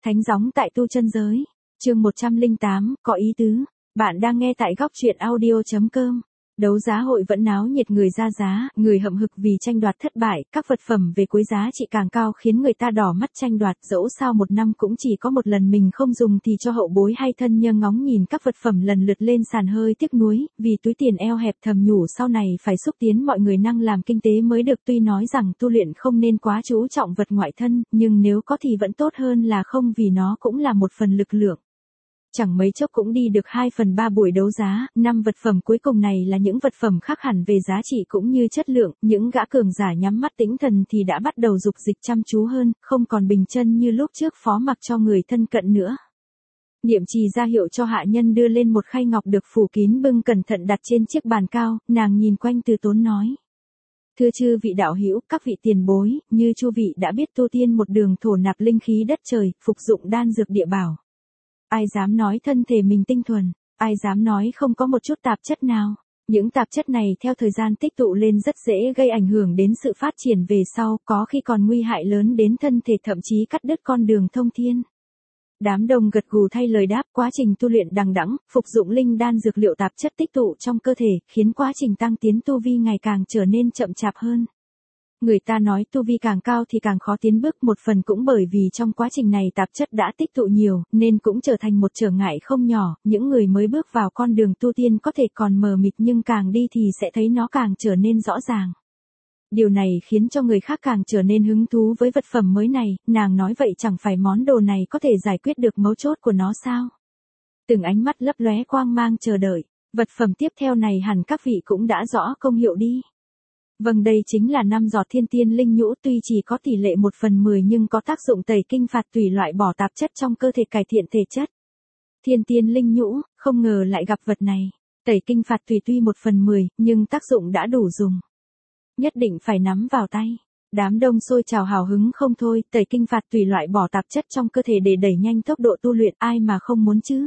Thánh gióng tại tu chân giới. Chương 108, có ý tứ. Bạn đang nghe tại góc truyện audio.com. Đấu giá hội vẫn náo nhiệt, người ra giá, người hậm hực vì tranh đoạt thất bại, các vật phẩm về cuối giá trị càng cao khiến người ta đỏ mắt tranh đoạt, dẫu sao một năm cũng chỉ có một lần mình không dùng thì cho hậu bối hay thân nhân ngóng nhìn các vật phẩm lần lượt lên sàn hơi tiếc nuối, vì túi tiền eo hẹp thầm nhủ sau này phải xúc tiến mọi người năng làm kinh tế mới được. Tuy nói rằng tu luyện không nên quá chú trọng vật ngoại thân, nhưng nếu có thì vẫn tốt hơn là không, vì nó cũng là một phần lực lượng. Chẳng mấy chốc cũng đi được 2/3 buổi đấu giá, 5 vật phẩm cuối cùng này là những vật phẩm khác hẳn về giá trị cũng như chất lượng, những gã cường giả nhắm mắt tĩnh thần thì đã bắt đầu dục dịch chăm chú hơn, không còn bình chân như lúc trước phó mặc cho người thân cận nữa. Niệm trì ra hiệu cho hạ nhân đưa lên một khay ngọc được phủ kín bưng cẩn thận đặt trên chiếc bàn cao, nàng nhìn quanh từ tốn nói. Thưa chư vị đạo hữu, các vị tiền bối, như chu vị đã biết tu tiên một đường thổ nạp linh khí đất trời, phục dụng đan dược địa bảo. Ai dám nói thân thể mình tinh thuần, ai dám nói không có một chút tạp chất nào. Những tạp chất này theo thời gian tích tụ lên rất dễ gây ảnh hưởng đến sự phát triển về sau, có khi còn nguy hại lớn đến thân thể, thậm chí cắt đứt con đường thông thiên. Đám đông gật gù thay lời đáp. Quá trình tu luyện đằng đẵng, phục dụng linh đan dược liệu tạp chất tích tụ trong cơ thể, khiến quá trình tăng tiến tu vi ngày càng trở nên chậm chạp hơn. Người ta nói tu vi càng cao thì càng khó tiến bước, một phần cũng bởi vì trong quá trình này tạp chất đã tích tụ nhiều, nên cũng trở thành một trở ngại không nhỏ. Những người mới bước vào con đường tu tiên có thể còn mờ mịt, nhưng càng đi thì sẽ thấy nó càng trở nên rõ ràng. Điều này khiến cho người khác càng trở nên hứng thú với vật phẩm mới này. Nàng nói vậy chẳng phải món đồ này có thể giải quyết được mấu chốt của nó sao? Từng ánh mắt lấp lóe quang mang chờ đợi. Vật phẩm tiếp theo này hẳn các vị cũng đã rõ công hiệu đi. Vâng, đây chính là 5 giọt thiên tiên linh nhũ, tuy chỉ có tỷ lệ 1/10 nhưng có tác dụng tẩy kinh phạt tủy, loại bỏ tạp chất trong cơ thể, cải thiện thể chất. Thiên tiên linh nhũ, không ngờ lại gặp vật này. Tẩy kinh phạt tủy tuy 1/10, nhưng tác dụng đã đủ dùng. Nhất định phải nắm vào tay. Đám đông sôi trào hào hứng không thôi. Tẩy kinh phạt tủy, loại bỏ tạp chất trong cơ thể để đẩy nhanh tốc độ tu luyện, ai mà không muốn chứ.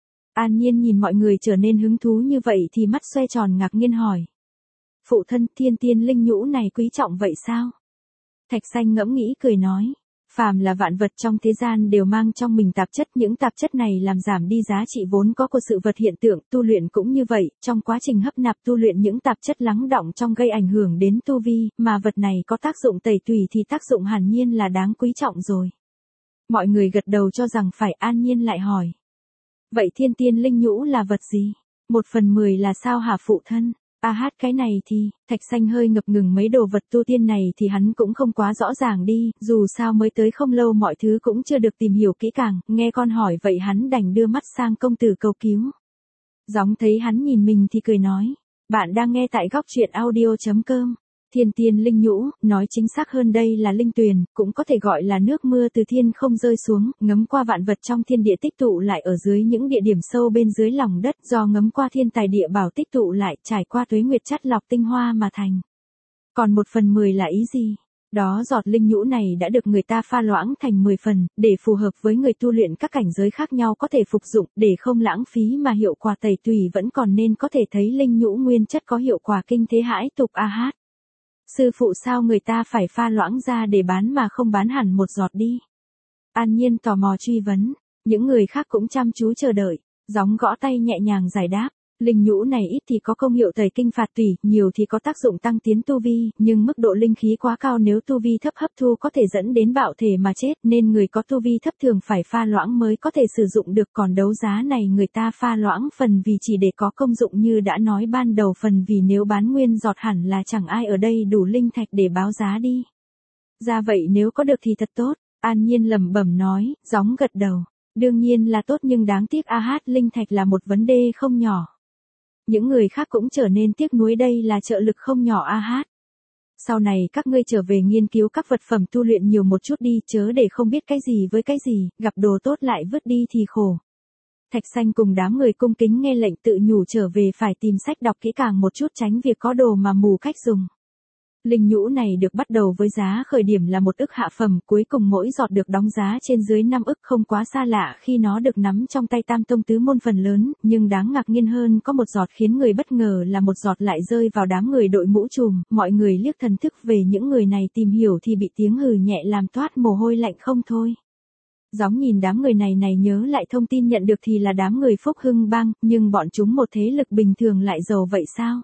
An Nhiên nhìn mọi người trở nên hứng thú như vậy thì mắt xoe tròn ngạc nhiên hỏi. Phụ thân, thiên tiên linh nhũ này quý trọng vậy sao? Thạch Xanh ngẫm nghĩ cười nói. Phàm là vạn vật trong thế gian đều mang trong mình tạp chất, những tạp chất này làm giảm đi giá trị vốn có của sự vật hiện tượng, tu luyện cũng như vậy, trong quá trình hấp nạp tu luyện những tạp chất lắng đọng trong gây ảnh hưởng đến tu vi, mà vật này có tác dụng tẩy tùy thì tác dụng hẳn nhiên là đáng quý trọng rồi. Mọi người gật đầu cho rằng phải. An Nhiên lại hỏi. Vậy thiên tiên linh nhũ là vật gì? 1/10 là sao hả phụ thân? Cái này thì, Thạch Xanh hơi ngập ngừng, mấy đồ vật tu tiên này thì hắn cũng không quá rõ ràng đi, dù sao mới tới không lâu mọi thứ cũng chưa được tìm hiểu kỹ càng, nghe con hỏi vậy hắn đành đưa mắt sang công tử cầu cứu. Gióng thấy hắn nhìn mình thì cười nói, bạn đang nghe tại góc truyện audio.com. Thiên tiên linh nhũ, nói chính xác hơn đây là linh tuyền, cũng có thể gọi là nước mưa từ thiên không rơi xuống, ngấm qua vạn vật trong thiên địa tích tụ lại ở dưới những địa điểm sâu bên dưới lòng đất, do ngấm qua thiên tài địa bảo tích tụ lại, trải qua tuế nguyệt chắt lọc tinh hoa mà thành. Còn 1/10 là ý gì? Đó, giọt linh nhũ này đã được người ta pha loãng thành 10 phần, để phù hợp với người tu luyện các cảnh giới khác nhau có thể phục dụng, để không lãng phí mà hiệu quả tẩy tùy vẫn còn, nên có thể thấy linh nhũ nguyên chất có hiệu quả kinh thế hãi tục. Sư phụ, sao người ta phải pha loãng ra để bán mà không bán hẳn một giọt đi? An Nhiên tò mò truy vấn. Những người khác cũng chăm chú chờ đợi. Gióng gõ tay nhẹ nhàng giải đáp. Linh nhũ này ít thì có công hiệu tẩy kinh phạt tủy, nhiều thì có tác dụng tăng tiến tu vi, nhưng mức độ linh khí quá cao nếu tu vi thấp hấp thu có thể dẫn đến bạo thể mà chết, nên người có tu vi thấp thường phải pha loãng mới có thể sử dụng được. Còn đấu giá này người ta pha loãng phần vì chỉ để có công dụng như đã nói ban đầu, phần vì nếu bán nguyên giọt hẳn là chẳng ai ở đây đủ linh thạch để báo giá đi. Ra vậy, nếu có được thì thật tốt. An Nhiên lẩm bẩm nói. Gióng gật đầu. Đương nhiên là tốt, nhưng đáng tiếc linh thạch là một vấn đề không nhỏ. Những người khác cũng trở nên tiếc nuối, đây là trợ lực không nhỏ. Sau này các ngươi trở về nghiên cứu các vật phẩm tu luyện nhiều một chút đi, chớ để không biết cái gì với cái gì, gặp đồ tốt lại vứt đi thì khổ. Thạch Xanh cùng đám người cung kính nghe lệnh, tự nhủ trở về phải tìm sách đọc kỹ càng một chút, tránh việc có đồ mà mù cách dùng. Linh nhũ này được bắt đầu với giá khởi điểm là 1 ức hạ phẩm, cuối cùng mỗi giọt được đóng giá trên dưới 5 ức, không quá xa lạ khi nó được nắm trong tay tam tông tứ môn phần lớn, nhưng đáng ngạc nhiên hơn có một giọt khiến người bất ngờ là một giọt lại rơi vào đám người đội mũ trùm. Mọi người liếc thần thức về những người này tìm hiểu thì bị tiếng hừ nhẹ làm toát mồ hôi lạnh không thôi. Gióng nhìn đám người này nhớ lại thông tin nhận được thì là đám người Phúc Hưng Bang, nhưng bọn chúng một thế lực bình thường lại giàu vậy sao?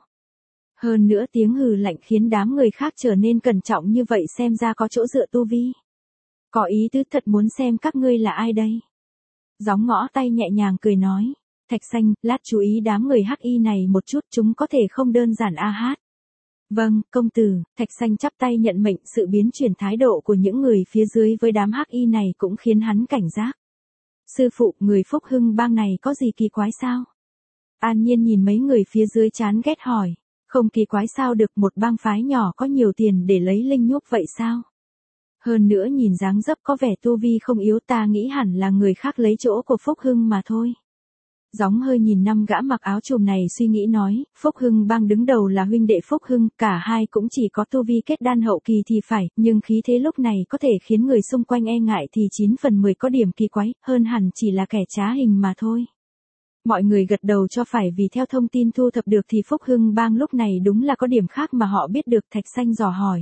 Hơn nữa tiếng hừ lạnh khiến đám người khác trở nên cẩn trọng như vậy, xem ra có chỗ dựa tu vi. Có ý tứ thật, muốn xem các ngươi là ai đây? Gióng ngõ tay nhẹ nhàng cười nói. Thạch Xanh, lát chú ý đám người HI này một chút, chúng có thể không đơn giản a hát. Vâng, công tử. Thạch Xanh chắp tay nhận mệnh. Sự biến chuyển thái độ của những người phía dưới với đám HI này cũng khiến hắn cảnh giác. Sư phụ, người Phúc Hưng Bang này có gì kỳ quái sao? An Nhiên nhìn mấy người phía dưới chán ghét hỏi. Không kỳ quái sao được, một bang phái nhỏ có nhiều tiền để lấy linh nhúc vậy sao? Hơn nữa nhìn dáng dấp có vẻ tu vi không yếu, ta nghĩ hẳn là người khác lấy chỗ của Phúc Hưng mà thôi. Gióng hơi nhìn năm gã mặc áo chùm này suy nghĩ nói, Phúc Hưng Bang đứng đầu là huynh đệ Phúc Hưng, cả hai cũng chỉ có tu vi kết đan hậu kỳ thì phải, nhưng khí thế lúc này có thể khiến người xung quanh e ngại thì 9 phần 10 có điểm kỳ quái, hơn hẳn chỉ là kẻ trá hình mà thôi. Mọi người gật đầu cho phải, vì theo thông tin thu thập được thì Phúc Hưng Bang lúc này đúng là có điểm khác mà họ biết được. Thạch Xanh dò hỏi.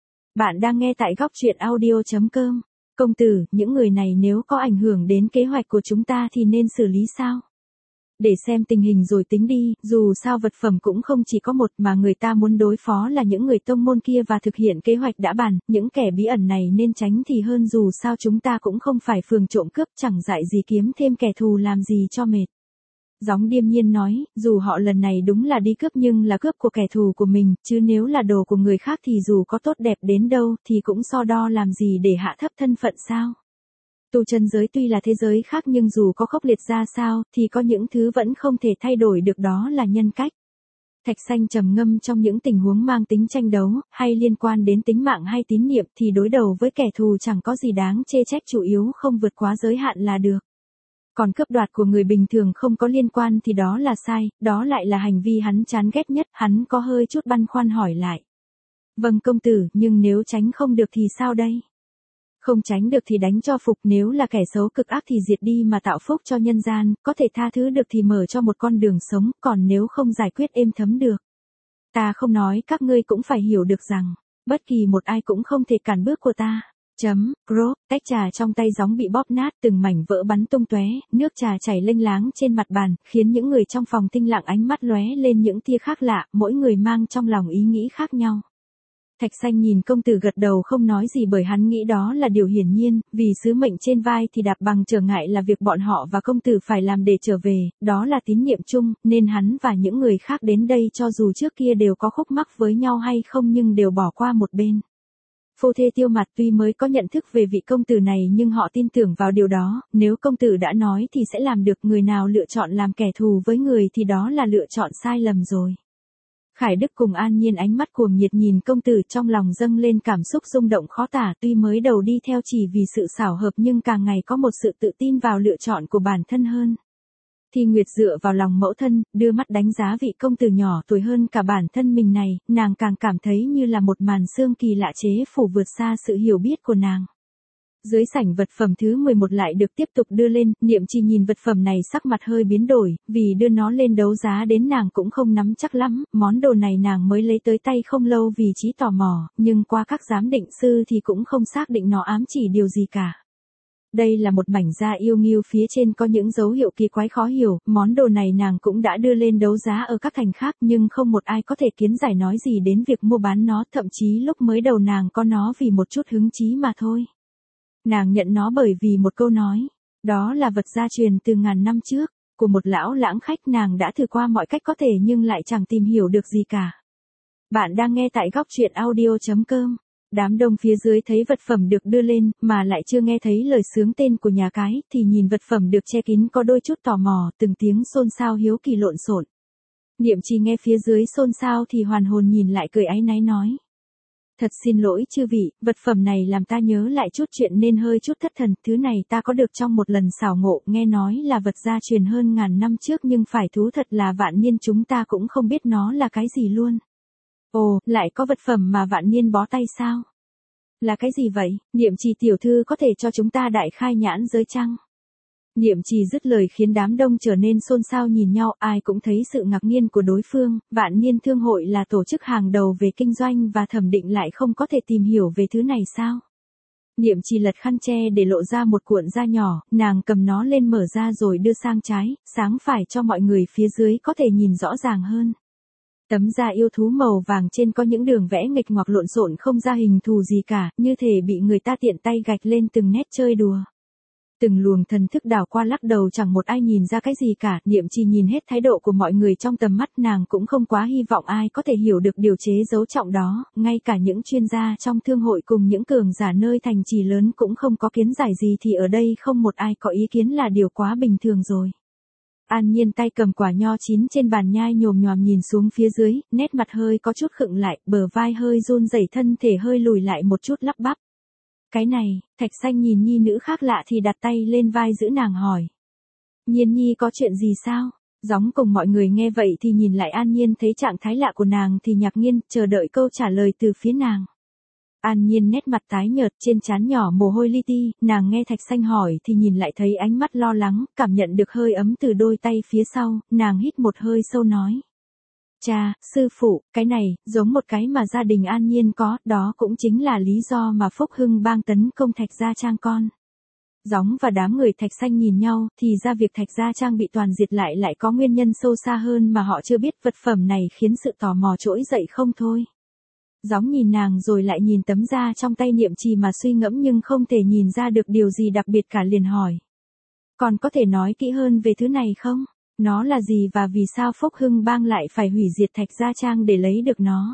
Bạn đang nghe tại góc truyện audio.com. Công tử, những người này nếu có ảnh hưởng đến kế hoạch của chúng ta thì nên xử lý sao? Để xem tình hình rồi tính đi, dù sao vật phẩm cũng không chỉ có một mà người ta muốn đối phó là những người tông môn kia và thực hiện kế hoạch đã bàn, những kẻ bí ẩn này nên tránh thì hơn, dù sao chúng ta cũng không phải phường trộm cướp, chẳng dại gì kiếm thêm kẻ thù làm gì cho mệt. Gióng điềm nhiên nói, dù họ lần này đúng là đi cướp nhưng là cướp của kẻ thù của mình, chứ nếu là đồ của người khác thì dù có tốt đẹp đến đâu thì cũng so đo làm gì để hạ thấp thân phận sao. Tu chân giới tuy là thế giới khác nhưng dù có khốc liệt ra sao thì có những thứ vẫn không thể thay đổi được, đó là nhân cách. Thạch Xanh trầm ngâm, trong những tình huống mang tính tranh đấu, hay liên quan đến tính mạng hay tín niệm thì đối đầu với kẻ thù chẳng có gì đáng chê trách, chủ yếu không vượt quá giới hạn là được. Còn cướp đoạt của người bình thường không có liên quan thì đó là sai, đó lại là hành vi hắn chán ghét nhất. Hắn có hơi chút băn khoăn hỏi lại. Vâng công tử, nhưng nếu tránh không được thì sao đây? Không tránh được thì đánh cho phục, nếu là kẻ xấu cực ác thì diệt đi mà tạo phúc cho nhân gian, có thể tha thứ được thì mở cho một con đường sống, còn nếu không giải quyết êm thấm được. Ta không nói, các ngươi cũng phải hiểu được rằng, bất kỳ một ai cũng không thể cản bước của ta. Grog, tách trà trong tay Gióng bị bóp nát, từng mảnh vỡ bắn tung tóe, nước trà chảy lênh láng trên mặt bàn, khiến những người trong phòng tinh lặng ánh mắt lóe lên những tia khác lạ, mỗi người mang trong lòng ý nghĩ khác nhau. Thạch Xanh nhìn công tử gật đầu không nói gì, bởi hắn nghĩ đó là điều hiển nhiên, vì sứ mệnh trên vai thì đạp bằng trở ngại là việc bọn họ và công tử phải làm để trở về, đó là tín niệm chung, nên hắn và những người khác đến đây cho dù trước kia đều có khúc mắc với nhau hay không nhưng đều bỏ qua một bên. Phu thê Tiêu Mặt tuy mới có nhận thức về vị công tử này nhưng họ tin tưởng vào điều đó, nếu công tử đã nói thì sẽ làm được, người nào lựa chọn làm kẻ thù với người thì đó là lựa chọn sai lầm rồi. Khải Đức cùng An Nhiên ánh mắt cuồng nhiệt nhìn công tử, trong lòng dâng lên cảm xúc rung động khó tả, tuy mới đầu đi theo chỉ vì sự xảo hợp nhưng càng ngày có một sự tự tin vào lựa chọn của bản thân hơn. Thi Nguyệt dựa vào lòng mẫu thân, đưa mắt đánh giá vị công tử nhỏ tuổi hơn cả bản thân mình này, nàng càng cảm thấy như là một màn sương kỳ lạ chế phủ vượt xa sự hiểu biết của nàng. Dưới sảnh vật phẩm thứ 11 lại được tiếp tục đưa lên, Niệm Trì nhìn vật phẩm này sắc mặt hơi biến đổi, vì đưa nó lên đấu giá đến nàng cũng không nắm chắc lắm, món đồ này nàng mới lấy tới tay không lâu vì trí tò mò, nhưng qua các giám định sư thì cũng không xác định nó ám chỉ điều gì cả. Đây là một mảnh da yêu nghiêu, phía trên có những dấu hiệu kỳ quái khó hiểu, món đồ này nàng cũng đã đưa lên đấu giá ở các thành khác nhưng không một ai có thể kiến giải nói gì đến việc mua bán nó, thậm chí lúc mới đầu nàng có nó vì một chút hứng chí mà thôi. Nàng nhận nó bởi vì một câu nói, đó là vật gia truyền từ ngàn năm trước, của một lão lãng khách. Nàng đã thử qua mọi cách có thể nhưng lại chẳng tìm hiểu được gì cả. Bạn đang nghe tại góc truyện audio.com. Đám đông phía dưới thấy vật phẩm được đưa lên, mà lại chưa nghe thấy lời xướng tên của nhà cái, thì nhìn vật phẩm được che kín có đôi chút tò mò, từng tiếng xôn xao hiếu kỳ lộn xộn. Niệm Trì nghe phía dưới xôn xao thì hoàn hồn nhìn lại, cười áy náy nói. Thật xin lỗi chư vị, vật phẩm này làm ta nhớ lại chút chuyện nên hơi chút thất thần, thứ này ta có được trong một lần xảo ngộ, nghe nói là vật gia truyền hơn ngàn năm trước nhưng phải thú thật là Vạn Niên chúng ta cũng không biết nó là cái gì luôn. Ồ, lại có vật phẩm mà Vạn Niên bó tay sao? Là cái gì vậy? Niệm Trì tiểu thư có thể cho chúng ta đại khai nhãn giới chăng? Niệm Trì dứt lời khiến đám đông trở nên xôn xao nhìn nhau, ai cũng thấy sự ngạc nhiên của đối phương. Vạn Niên Thương hội là tổ chức hàng đầu về kinh doanh và thẩm định lại không có thể tìm hiểu về thứ này sao? Niệm Trì lật khăn che để lộ ra một cuộn da nhỏ, nàng cầm nó lên mở ra rồi đưa sang trái, sáng phải cho mọi người phía dưới có thể nhìn rõ ràng hơn. Tấm da yêu thú màu vàng trên có những đường vẽ nghịch ngoạc lộn xộn không ra hình thù gì cả, như thể bị người ta tiện tay gạch lên từng nét chơi đùa. Từng luồng thần thức đảo qua lắc đầu chẳng một ai nhìn ra cái gì cả, Niệm Trì nhìn hết thái độ của mọi người trong tầm mắt, nàng cũng không quá hy vọng ai có thể hiểu được điều chế giấu trọng đó, ngay cả những chuyên gia trong thương hội cùng những cường giả nơi thành trì lớn cũng không có kiến giải gì thì ở đây không một ai có ý kiến là điều quá bình thường rồi. An Nhiên tay cầm quả nho chín trên bàn nhai nhồm nhòm nhìn xuống phía dưới, nét mặt hơi có chút khựng lại, bờ vai hơi run rẩy, thân thể hơi lùi lại một chút lắp bắp. Cái này, Thạch Xanh nhìn nhi nữ khác lạ thì đặt tay lên vai giữ nàng hỏi. Nhiên nhi có chuyện gì sao? Gióng cùng mọi người nghe vậy thì nhìn lại An Nhiên, thấy trạng thái lạ của nàng thì ngạc nhiên, chờ đợi câu trả lời từ phía nàng. An Nhiên nét mặt tái nhợt, trên trán nhỏ mồ hôi li ti, nàng nghe Thạch Xanh hỏi thì nhìn lại thấy ánh mắt lo lắng, cảm nhận được hơi ấm từ đôi tay phía sau, nàng hít một hơi sâu nói. Cha, sư phụ, cái này, giống một cái mà gia đình An Nhiên có, đó cũng chính là lý do mà Phúc Hưng Bang tấn công Thạch Gia Trang con. Gióng và đám người Thạch Xanh nhìn nhau, thì ra việc Thạch Gia Trang bị toàn diệt lại có nguyên nhân sâu xa hơn mà họ chưa biết, vật phẩm này khiến sự tò mò trỗi dậy không thôi. Gióng nhìn nàng rồi lại nhìn tấm da trong tay Niệm Trì mà suy ngẫm nhưng không thể nhìn ra được điều gì đặc biệt cả, liền hỏi. Còn có thể nói kỹ hơn về thứ này không? Nó là gì và vì sao Phúc Hưng Bang lại phải hủy diệt Thạch Gia Trang để lấy được nó?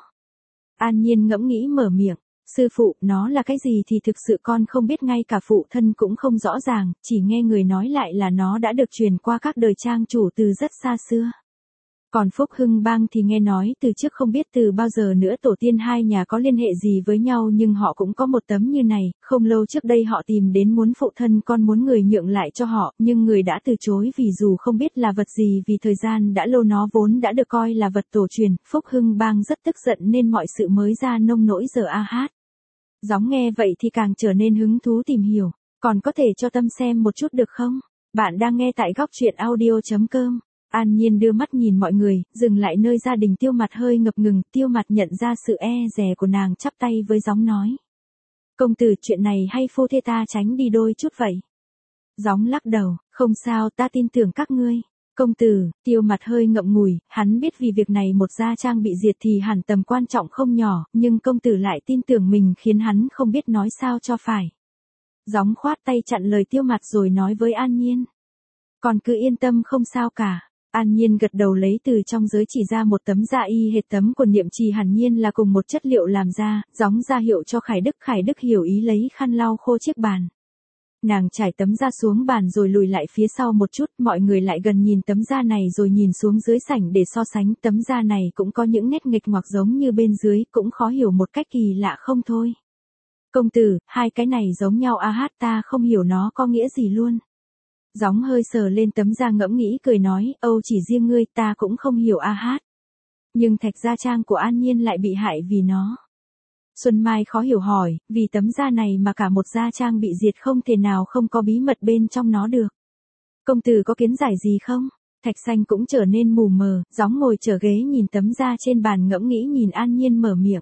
An Nhiên ngẫm nghĩ mở miệng. Sư phụ, nó là cái gì thì thực sự con không biết, ngay cả phụ thân cũng không rõ ràng, chỉ nghe người nói lại là nó đã được truyền qua các đời trang chủ từ rất xa xưa. Còn Phúc Hưng Bang thì nghe nói từ trước không biết từ bao giờ nữa tổ tiên hai nhà có liên hệ gì với nhau, nhưng họ cũng có một tấm như này, không lâu trước đây họ tìm đến muốn phụ thân con muốn người nhượng lại cho họ, nhưng người đã từ chối vì dù không biết là vật gì, vì thời gian đã lâu nó vốn đã được coi là vật tổ truyền. Phúc Hưng Bang rất tức giận nên mọi sự mới ra nông nỗi giờ a hát. Gióng nghe vậy thì càng trở nên hứng thú tìm hiểu, còn có thể cho Tâm xem một chút được không? Bạn đang nghe tại góc truyện audio.com. An Nhiên đưa mắt nhìn mọi người, dừng lại nơi gia đình Tiêu Mặt hơi ngập ngừng, Tiêu Mặt nhận ra sự e dè của nàng, chắp tay với Gióng nói. Công tử, chuyện này hay phu thê ta tránh đi đôi chút vậy? Gióng lắc đầu, không sao, ta tin tưởng các ngươi. Công tử, Tiêu Mặt hơi ngậm ngùi, hắn biết vì việc này một gia trang bị diệt thì hẳn tầm quan trọng không nhỏ, nhưng công tử lại tin tưởng mình khiến hắn không biết nói sao cho phải. Gióng khoát tay chặn lời Tiêu Mặt rồi nói với An Nhiên. Còn cứ yên tâm, không sao cả. An Nhiên gật đầu, lấy từ trong giới chỉ ra một tấm da y hệt tấm của Niệm Trì, hẳn nhiên là cùng một chất liệu làm ra, Gióng ra hiệu cho Khải Đức hiểu ý lấy khăn lau khô chiếc bàn. Nàng trải tấm da xuống bàn rồi lùi lại phía sau một chút, mọi người lại gần nhìn tấm da này rồi nhìn xuống dưới sảnh để so sánh, tấm da này cũng có những nét nghịch ngoạc giống như bên dưới, cũng khó hiểu một cách kỳ lạ không thôi. Công tử, hai cái này giống nhau a hát, ta không hiểu nó có nghĩa gì luôn. Gióng hơi sờ lên tấm da ngẫm nghĩ cười nói, Âu chỉ riêng ngươi, ta cũng không hiểu a hát. Nhưng Thạch Gia Trang của An Nhiên lại bị hại vì nó. Xuân Mai khó hiểu hỏi, vì tấm da này mà cả một gia trang bị diệt không thể nào không có bí mật bên trong nó được. Công tử có kiến giải gì không? Thạch Xanh cũng trở nên mù mờ, Gióng ngồi trở ghế nhìn tấm da trên bàn ngẫm nghĩ nhìn An Nhiên mở miệng.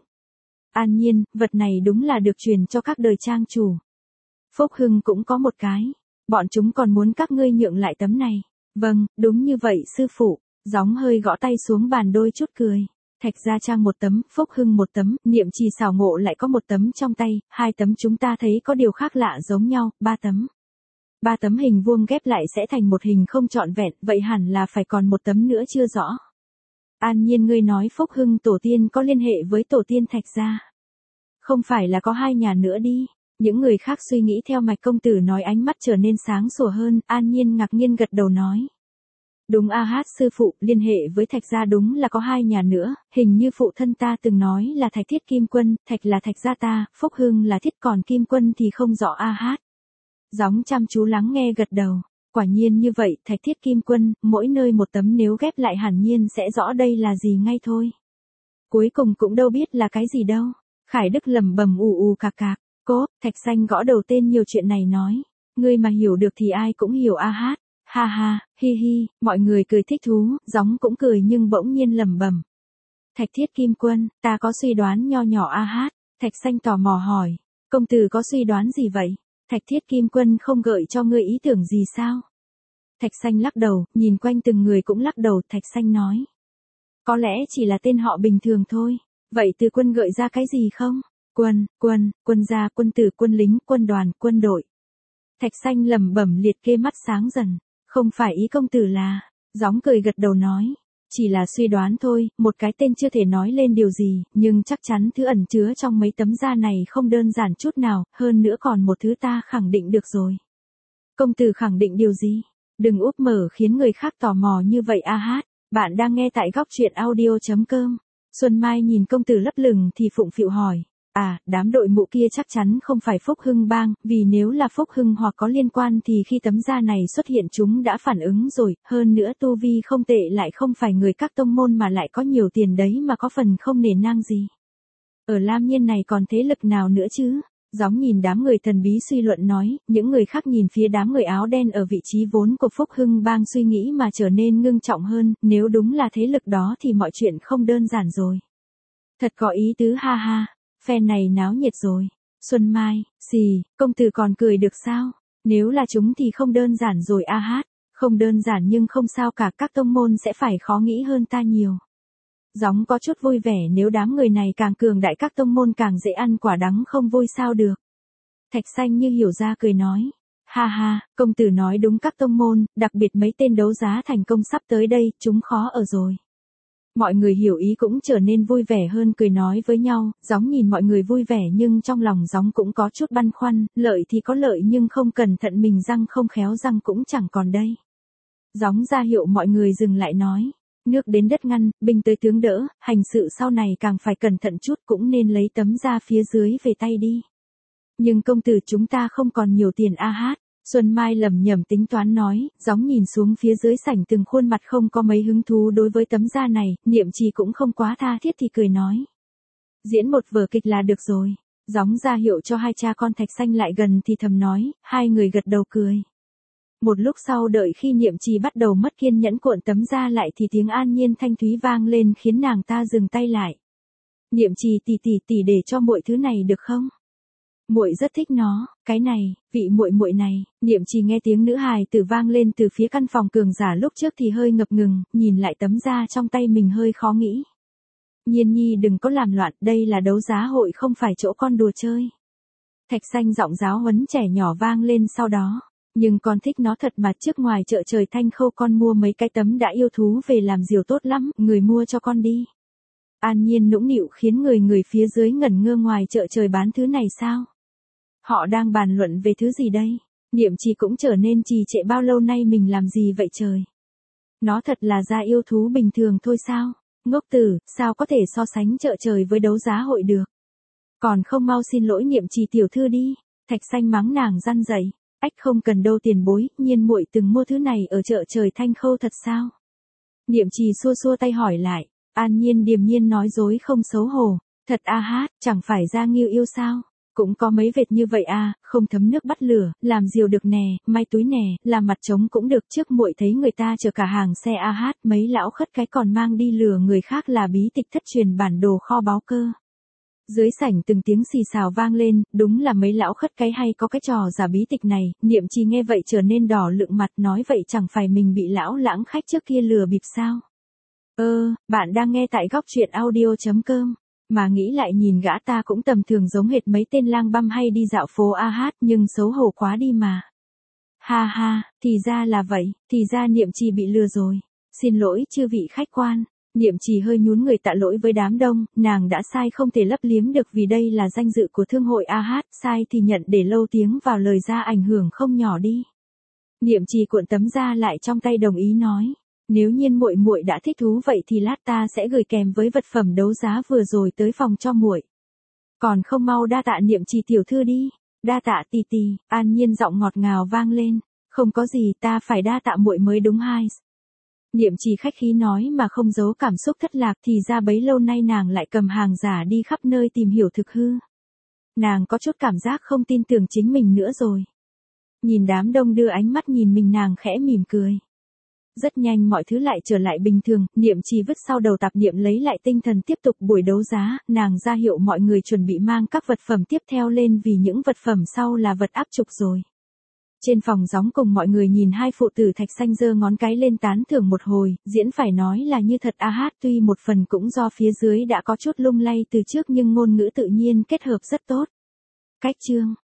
An Nhiên, vật này đúng là được truyền cho các đời trang chủ. Phúc Hưng cũng có một cái. Bọn chúng còn muốn các ngươi nhượng lại tấm này. Vâng, đúng như vậy sư phụ. Gióng hơi gõ tay xuống bàn đôi chút cười. Thạch Gia Trang một tấm, Phúc Hưng một tấm, Niệm Trì xảo ngộ lại có một tấm trong tay, hai tấm chúng ta thấy có điều khác lạ giống nhau, ba tấm. Ba tấm hình vuông ghép lại sẽ thành một hình không trọn vẹn, vậy hẳn là phải còn một tấm nữa chưa rõ. An Nhiên, ngươi nói Phúc Hưng tổ tiên có liên hệ với tổ tiên Thạch Gia. Không phải là có hai nhà nữa đi. Những người khác suy nghĩ theo mạch công tử nói, ánh mắt trở nên sáng sủa hơn, An Nhiên ngạc nhiên gật đầu nói. Đúng a hát sư phụ, liên hệ với Thạch Gia đúng là có hai nhà nữa, hình như phụ thân ta từng nói là Thạch Thiết Kim Quân, Thạch là Thạch Gia ta, Phúc Hưng là Thiết, còn Kim Quân thì không rõ a hát. Gióng chăm chú lắng nghe gật đầu, quả nhiên như vậy, Thạch Thiết Kim Quân, mỗi nơi một tấm, nếu ghép lại hẳn nhiên sẽ rõ đây là gì ngay thôi. Cuối cùng cũng đâu biết là cái gì đâu. Khải Đức lẩm bẩm ù cạc cạc. Cố, Thạch Xanh gõ đầu tên nhiều chuyện này nói. Ngươi mà hiểu được thì ai cũng hiểu a hát. Ha ha, hi hi, mọi người cười thích thú, Gióng cũng cười nhưng bỗng nhiên lẩm bẩm. Thạch Thiết Kim Quân, ta có suy đoán nho nhỏ a hát. Thạch Xanh tò mò hỏi. Công tử có suy đoán gì vậy? Thạch Thiết Kim Quân không gợi cho ngươi ý tưởng gì sao? Thạch Sanh lắc đầu, nhìn quanh từng người cũng lắc đầu, Thạch Sanh nói. Có lẽ chỉ là tên họ bình thường thôi. Vậy Từ Quân gợi ra cái gì không? Quân gia, quân tử, quân lính, quân đoàn, quân đội. Thạch Sanh lẩm bẩm liệt kê mắt sáng dần. Không phải ý công tử là, gióng cười gật đầu nói. Chỉ là suy đoán thôi, một cái tên chưa thể nói lên điều gì, nhưng chắc chắn thứ ẩn chứa trong mấy tấm da này không đơn giản chút nào, hơn nữa còn một thứ ta khẳng định được rồi. Công tử khẳng định điều gì? Đừng úp mở khiến người khác tò mò như vậy a hát. Bạn đang nghe tại góc truyện audio.com. Xuân Mai nhìn công tử lấp lửng thì phụng phịu hỏi. À, đám đội mụ kia chắc chắn không phải Phúc Hưng Bang, vì nếu là Phúc Hưng hoặc có liên quan thì khi tấm da này xuất hiện chúng đã phản ứng rồi, hơn nữa tu vi không tệ lại không phải người các tông môn mà lại có nhiều tiền đấy mà có phần không nể nang gì. Ở Lam Nhiên này còn thế lực nào nữa chứ? Gióng nhìn đám người thần bí suy luận nói, những người khác nhìn phía đám người áo đen ở vị trí vốn của Phúc Hưng Bang suy nghĩ mà trở nên ngưng trọng hơn, nếu đúng là thế lực đó thì mọi chuyện không đơn giản rồi. Thật có ý tứ ha ha, phe này náo nhiệt rồi. Xuân Mai, xì, công tử còn cười được sao? Nếu là chúng thì không đơn giản rồi a hát, không đơn giản nhưng không sao cả, các tông môn sẽ phải khó nghĩ hơn ta nhiều. Gióng có chút vui vẻ, nếu đám người này càng cường đại các tông môn càng dễ ăn quả đắng, không vui sao được. Thạch Sanh như hiểu ra cười nói. Ha ha, công tử nói đúng, các tông môn, đặc biệt mấy tên đấu giá thành công sắp tới đây, chúng khó ở rồi. Mọi người hiểu ý cũng trở nên vui vẻ hơn, cười nói với nhau. Gióng nhìn mọi người vui vẻ nhưng trong lòng gióng cũng có chút băn khoăn, lợi thì có lợi nhưng không cẩn thận mình răng không khéo răng cũng chẳng còn đây. Gióng ra hiệu mọi người dừng lại nói. Nước đến đất ngăn, binh tới tướng đỡ, hành sự sau này càng phải cẩn thận chút, cũng nên lấy tấm da phía dưới về tay đi. Nhưng công tử chúng ta không còn nhiều tiền a hát. Xuân Mai lẩm nhẩm tính toán nói, gióng nhìn xuống phía dưới sảnh từng khuôn mặt không có mấy hứng thú đối với tấm da này, Niệm Trì cũng không quá tha thiết thì cười nói. Diễn một vở kịch là được rồi. Gióng ra hiệu cho hai cha con Thạch Sanh lại gần thì thầm nói, hai người gật đầu cười. Một lúc sau đợi khi Niệm Trì bắt đầu mất kiên nhẫn cuộn tấm da lại thì tiếng An Nhiên thanh thúy vang lên khiến nàng ta dừng tay lại. Niệm Trì tỷ để cho muội thứ này được không? Muội rất thích nó, cái này, vị muội này. Niệm Trì nghe tiếng nữ hài tử vang lên từ phía căn phòng cường giả lúc trước thì hơi ngập ngừng, nhìn lại tấm da trong tay mình hơi khó nghĩ. Nhiên nhi đừng có làm loạn, đây là đấu giá hội không phải chỗ con đùa chơi. Thạch Sanh giọng giáo huấn trẻ nhỏ vang lên sau đó. Nhưng con thích nó thật mà, trước ngoài chợ trời Thanh Khâu con mua mấy cái tấm đã yêu thú về làm diều tốt lắm, người mua cho con đi. An Nhiên nũng nịu khiến người phía dưới ngẩn ngơ, ngoài chợ trời bán thứ này sao? Họ đang bàn luận về thứ gì đây? Niệm Trì cũng trở nên trì trệ, bao lâu nay mình làm gì vậy trời? Nó thật là da yêu thú bình thường thôi sao? Ngốc tử, sao có thể so sánh chợ trời với đấu giá hội được? Còn không mau xin lỗi Niệm Trì tiểu thư đi. Thạch Sanh mắng nàng răn dậy. Ách không cần đâu tiền bối, Nhiên muội từng mua thứ này ở chợ trời Thanh Khâu thật sao? Niệm Trì xua xua tay hỏi lại. An Nhiên điềm nhiên nói dối không xấu hổ. Thật a hát, chẳng phải da Nghiêu yêu sao? Cũng có mấy vệt như vậy à, không thấm nước bắt lửa, làm diều được nè, may túi nè, làm mặt trống cũng được. Trước muội thấy người ta chở cả hàng xe a hát, mấy lão khất cái còn mang đi lừa người khác là bí tịch thất truyền, bản đồ kho báu cơ. Dưới sảnh từng tiếng xì xào vang lên, đúng là mấy lão khất cái hay có cái trò giả bí tịch này. Niệm Trì nghe vậy trở nên đỏ lựng mặt, nói vậy chẳng phải mình bị lão lãng khách trước kia lừa bịp sao? Bạn đang nghe tại góc truyện audio.com. Mà nghĩ lại nhìn gã ta cũng tầm thường, giống hệt mấy tên lang băm hay đi dạo phố a hát, nhưng xấu hổ quá đi mà. Ha ha, thì ra là vậy, thì ra Niệm Trì bị lừa rồi. Xin lỗi chư vị khách quan. Niệm Trì hơi nhún người tạ lỗi với đám đông, nàng đã sai không thể lấp liếm được, vì đây là danh dự của thương hội a hát, sai thì nhận để lâu tiếng vào lời ra ảnh hưởng không nhỏ đi. Niệm Trì cuộn tấm da lại trong tay đồng ý nói. Nếu Nhiên muội đã thích thú vậy thì lát ta sẽ gửi kèm với vật phẩm đấu giá vừa rồi tới phòng cho muội. Còn không mau đa tạ Niệm Trì tiểu thư đi. Đa tạ tỷ. An Nhiên giọng ngọt ngào vang lên. Không có gì, ta phải đa tạ muội mới đúng hai. Niệm Trì khách khí nói mà không giấu cảm xúc thất lạc, thì ra bấy lâu nay nàng lại cầm hàng giả đi khắp nơi tìm hiểu thực hư. Nàng có chút cảm giác không tin tưởng chính mình nữa rồi. Nhìn đám đông đưa ánh mắt nhìn mình, nàng khẽ mỉm cười. Rất nhanh mọi thứ lại trở lại bình thường, Niệm Trì vứt sau đầu tạp niệm lấy lại tinh thần tiếp tục buổi đấu giá, nàng ra hiệu mọi người chuẩn bị mang các vật phẩm tiếp theo lên vì những vật phẩm sau là vật áp trục rồi. Trên phòng gióng cùng mọi người nhìn hai phụ tử Thạch Xanh giơ ngón cái lên tán thưởng một hồi, diễn phải nói là như thật a hát, tuy một phần cũng do phía dưới đã có chút lung lay từ trước nhưng ngôn ngữ tự nhiên kết hợp rất tốt. Cách chương